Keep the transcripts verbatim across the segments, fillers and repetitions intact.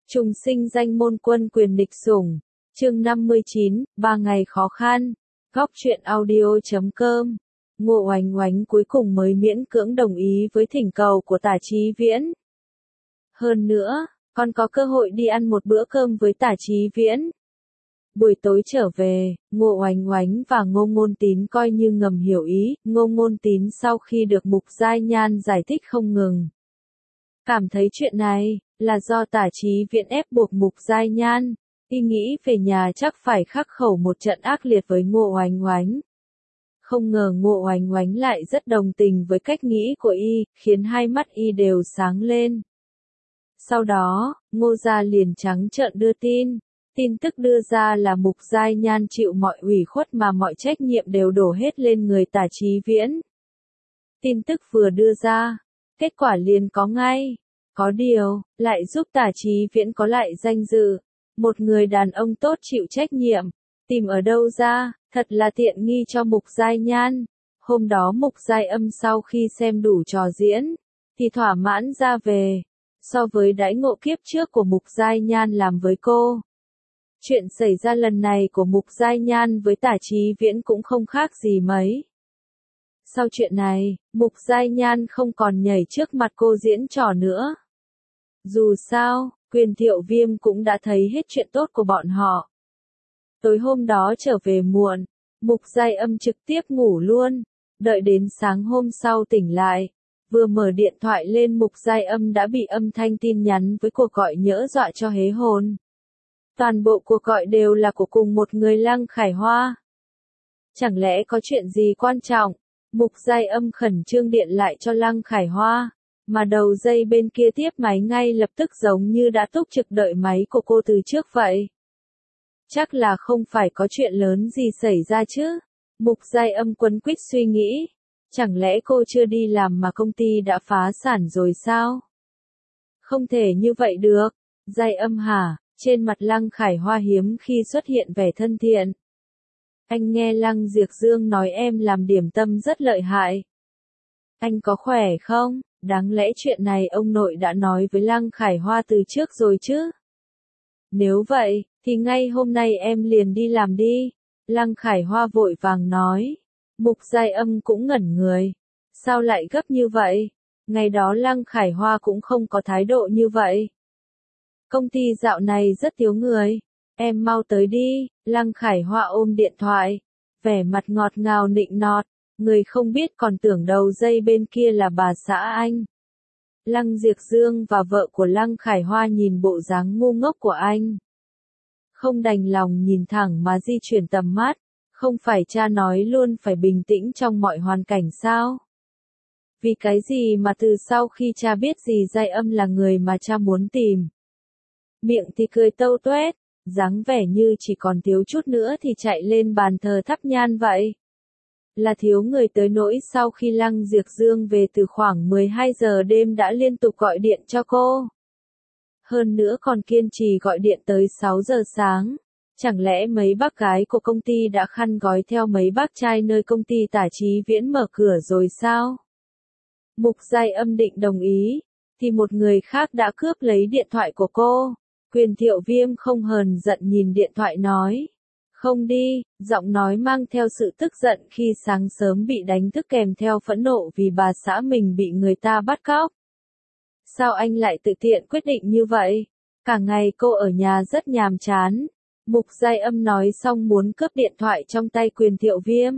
Trùng sinh danh môn quân quyền địch sủng. Chương năm mươi chín, ba ngày khó khăn. Góc truyện audio chấm com. Ngô Oánh Oánh cuối cùng mới miễn cưỡng đồng ý với thỉnh cầu của Tả Chí Viễn. Hơn nữa, còn có cơ hội đi ăn một bữa cơm với Tả Chí Viễn. Buổi tối trở về, Ngô Oánh Oánh và Ngô Ngôn Tín coi như ngầm hiểu ý, Ngô Ngôn Tín sau khi được Mục Giai Nhan giải thích không ngừng. Cảm thấy chuyện này, là do Tả Chí Viễn ép buộc Mục Giai Nhan, y nghĩ về nhà chắc phải khắc khẩu một trận ác liệt với Ngô Oánh Oánh. Không ngờ Ngô Oánh Oánh lại rất đồng tình với cách nghĩ của y, khiến hai mắt y đều sáng lên. Sau đó, Ngô gia liền trắng trợn đưa tin. Tin tức đưa ra là Mục Giai Nhan chịu mọi ủy khuất mà mọi trách nhiệm đều đổ hết lên người Tả Chí Viễn. Tin tức vừa đưa ra, kết quả liền có ngay. Có điều, lại giúp Tả Chí Viễn có lại danh dự. Một người đàn ông tốt chịu trách nhiệm. Tìm ở đâu ra, thật là tiện nghi cho Mục Giai Nhan. Hôm đó Mục Giai Âm sau khi xem đủ trò diễn, thì thỏa mãn ra về. So với đãi ngộ kiếp trước của Mục Giai Nhan làm với cô, chuyện xảy ra lần này của Mục Giai Nhan với Tả Chí Viễn cũng không khác gì mấy. Sau chuyện này, Mục Giai Nhan không còn nhảy trước mặt cô diễn trò nữa. Dù sao, Quyền Thiệu Viêm cũng đã thấy hết chuyện tốt của bọn họ. Tối hôm đó trở về muộn, Mục Giai Âm trực tiếp ngủ luôn, đợi đến sáng hôm sau tỉnh lại. Vừa mở điện thoại lên Mục Giai Âm đã bị âm thanh tin nhắn với cuộc gọi nhỡ dọa cho hế hồn. Toàn bộ cuộc gọi đều là của cùng một người Lăng Khải Hoa. Chẳng lẽ có chuyện gì quan trọng? Mục Giai Âm khẩn trương điện lại cho Lăng Khải Hoa, mà đầu dây bên kia tiếp máy ngay lập tức giống như đã túc trực đợi máy của cô từ trước vậy. Chắc là không phải có chuyện lớn gì xảy ra chứ? Mục Giai Âm quấn quýt suy nghĩ. Chẳng lẽ cô chưa đi làm mà công ty đã phá sản rồi sao? Không thể như vậy được. Giai Âm hả? Trên mặt Lăng Khải Hoa hiếm khi xuất hiện vẻ thân thiện. Anh nghe Lăng Diệc Dương nói em làm điểm tâm rất lợi hại. Anh có khỏe không? Đáng lẽ chuyện này ông nội đã nói với Lăng Khải Hoa từ trước rồi chứ? Nếu vậy, thì ngay hôm nay em liền đi làm đi. Lăng Khải Hoa vội vàng nói. Mục Giai Âm cũng ngẩn người. Sao lại gấp như vậy? Ngày đó Lăng Khải Hoa cũng không có thái độ như vậy. Công ty dạo này rất thiếu người. Em mau tới đi. Lăng Khải Hoa ôm điện thoại. Vẻ mặt ngọt ngào nịnh nọt. Người không biết còn tưởng đầu dây bên kia là bà xã anh. Lăng Diệc Dương và vợ của Lăng Khải Hoa nhìn bộ dáng ngu ngốc của anh. Không đành lòng nhìn thẳng mà di chuyển tầm mắt. Không phải cha nói luôn phải bình tĩnh trong mọi hoàn cảnh sao? Vì cái gì mà từ sau khi cha biết gì Giai Âm là người mà cha muốn tìm. Miệng thì cười tâu tuét, dáng vẻ như chỉ còn thiếu chút nữa thì chạy lên bàn thờ thắp nhang vậy. Là thiếu người tới nỗi sau khi Lăng Diệc Dương về từ khoảng mười hai giờ đêm đã liên tục gọi điện cho cô. Hơn nữa còn kiên trì gọi điện tới sáu giờ sáng. Chẳng lẽ mấy bác gái của công ty đã khăn gói theo mấy bác trai nơi công ty Tả Chí Viễn mở cửa rồi sao? Mục Giai Âm định đồng ý, thì một người khác đã cướp lấy điện thoại của cô. Quyền Thiệu Viêm không hờn giận nhìn điện thoại nói. Không đi, giọng nói mang theo sự tức giận khi sáng sớm bị đánh thức kèm theo phẫn nộ vì bà xã mình bị người ta bắt cóc. Sao anh lại tự tiện quyết định như vậy? Cả ngày cô ở nhà rất nhàm chán. Mục Giai Âm nói xong muốn cướp điện thoại trong tay Quyền Thiệu Viêm.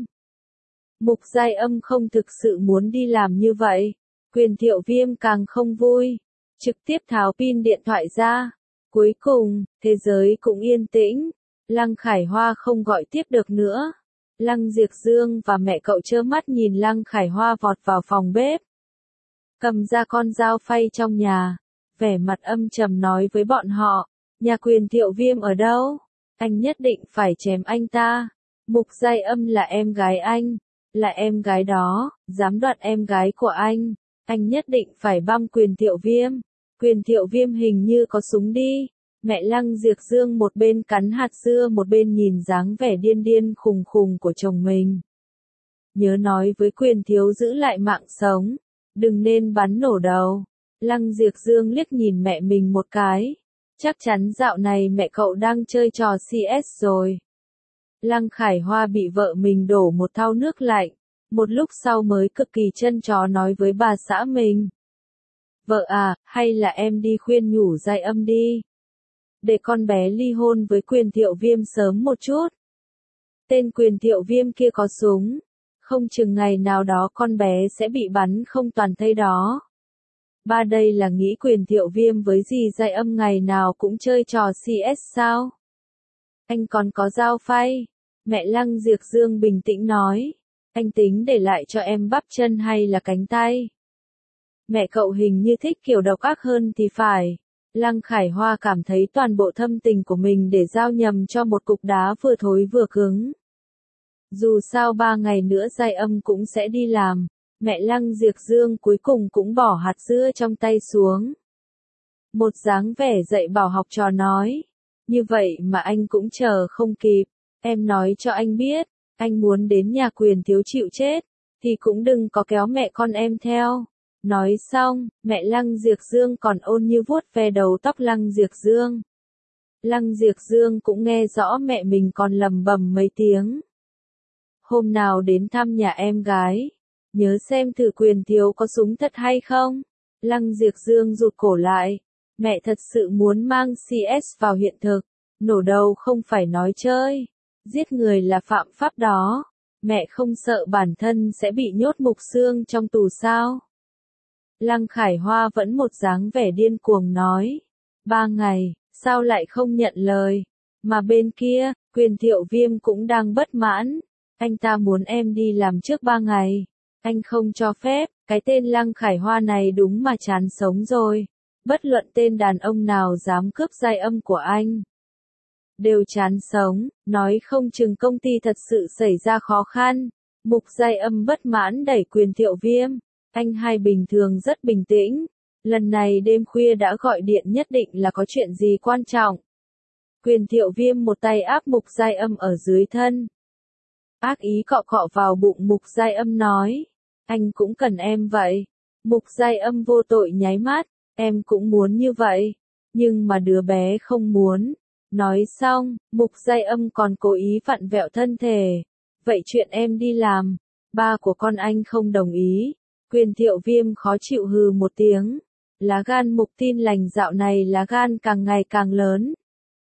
Mục Giai Âm không thực sự muốn đi làm như vậy. Quyền Thiệu Viêm càng không vui. Trực tiếp tháo pin điện thoại ra. Cuối cùng, thế giới cũng yên tĩnh. Lăng Khải Hoa không gọi tiếp được nữa. Lăng Diệc Dương và mẹ cậu trơ mắt nhìn Lăng Khải Hoa vọt vào phòng bếp. Cầm ra con dao phay trong nhà. Vẻ mặt âm trầm nói với bọn họ. Nhà Quyền Thiệu Viêm ở đâu? Anh nhất định phải chém anh ta. Mục Giai Âm là em gái anh. Là em gái đó, dám đoạt em gái của anh. Anh nhất định phải băm Quyền Thiệu Viêm. Quyền Thiệu Viêm hình như có súng đi. Mẹ Lăng Diệc Dương một bên cắn hạt dưa một bên nhìn dáng vẻ điên điên khùng khùng của chồng mình. Nhớ nói với Quyền Thiếu giữ lại mạng sống. Đừng nên bắn nổ đầu. Lăng Diệc Dương liếc nhìn mẹ mình một cái. Chắc chắn dạo này mẹ cậu đang chơi trò xê ét rồi. Lăng Khải Hoa bị vợ mình đổ một thau nước lạnh, một lúc sau mới cực kỳ trân chó nói với bà xã mình. Vợ à, hay là em đi khuyên nhủ Giai Âm đi. Để con bé ly hôn với Quyền Thiệu Viêm sớm một chút. Tên Quyền Thiệu Viêm kia có súng, không chừng ngày nào đó con bé sẽ bị bắn không toàn thây đó. Ba đây là nghĩ Quyền Thiệu Viêm với dì Giai Âm ngày nào cũng chơi trò xê ét sao? Anh còn có dao phay. Mẹ Lăng Diệp Dương bình tĩnh nói. Anh tính để lại cho em bắp chân hay là cánh tay? Mẹ cậu hình như thích kiểu độc ác hơn thì phải. Lăng Khải Hoa cảm thấy toàn bộ thâm tình của mình để giao nhầm cho một cục đá vừa thối vừa cứng. Dù sao ba ngày nữa Giai Âm cũng sẽ đi làm. Mẹ Lăng Diệp Dương cuối cùng cũng bỏ hạt dưa trong tay xuống. Một dáng vẻ dạy bảo học trò nói. Như vậy mà anh cũng chờ không kịp. Em nói cho anh biết, anh muốn đến nhà Quyền thiếu chịu chết, thì cũng đừng có kéo mẹ con em theo. Nói xong, mẹ Lăng Diệp Dương còn ôn như vuốt ve đầu tóc Lăng Diệp Dương. Lăng Diệp Dương cũng nghe rõ mẹ mình còn lầm bầm mấy tiếng. Hôm nào đến thăm nhà em gái, nhớ xem thử Quyền thiếu có súng thật hay không. Lăng Diệp Dương rụt cổ lại. Mẹ thật sự muốn mang xê ét vào hiện thực. Nổ đầu không phải nói chơi. Giết người là phạm pháp đó. Mẹ không sợ bản thân sẽ bị nhốt mục xương trong tù sao? Lăng Khải Hoa vẫn một dáng vẻ điên cuồng nói. Ba ngày, sao lại không nhận lời? Mà bên kia, Quyền Thiệu Viêm cũng đang bất mãn. Anh ta muốn em đi làm trước ba ngày. Anh không cho phép, cái tên Lăng Khải Hoa này đúng mà chán sống rồi. Bất luận tên đàn ông nào dám cướp Giai Âm của anh. Đều chán sống, nói không chừng công ty thật sự xảy ra khó khăn. Mục Giai Âm bất mãn đẩy Quyền Thiệu Viêm. Anh hai bình thường rất bình tĩnh. Lần này đêm khuya đã gọi điện nhất định là có chuyện gì quan trọng. Quyền Thiệu Viêm một tay áp Mục Giai Âm ở dưới thân. Ác ý cọ cọ vào bụng Mục Giai Âm nói. Anh cũng cần em vậy. Mục Giai Âm vô tội nháy mắt. Em cũng muốn như vậy. Nhưng mà đứa bé không muốn. Nói xong, Mục Giai Âm còn cố ý vặn vẹo thân thể. Vậy chuyện em đi làm, ba của con anh không đồng ý. Quyền Thiệu Viêm khó chịu hừ một tiếng. Lá gan Mục Tin Lành dạo này lá gan càng ngày càng lớn.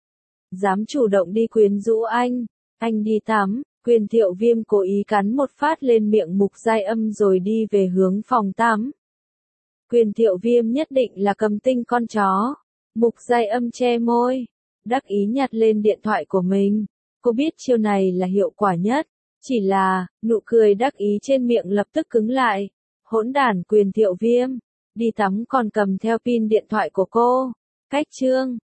Dám chủ động đi quyến rũ anh. Anh đi tắm. Quyền Thiệu Viêm cố ý cắn một phát lên miệng Mục Giai Âm rồi đi về hướng phòng tắm. Quyền Thiệu Viêm nhất định là cầm tinh con chó. Mục Giai Âm che môi. Đắc ý nhặt lên điện thoại của mình. Cô biết chiêu này là hiệu quả nhất. Chỉ là, nụ cười đắc ý trên miệng lập tức cứng lại. Hỗn đản Quyền Thiệu Viêm. Đi tắm còn cầm theo pin điện thoại của cô. Cách chương.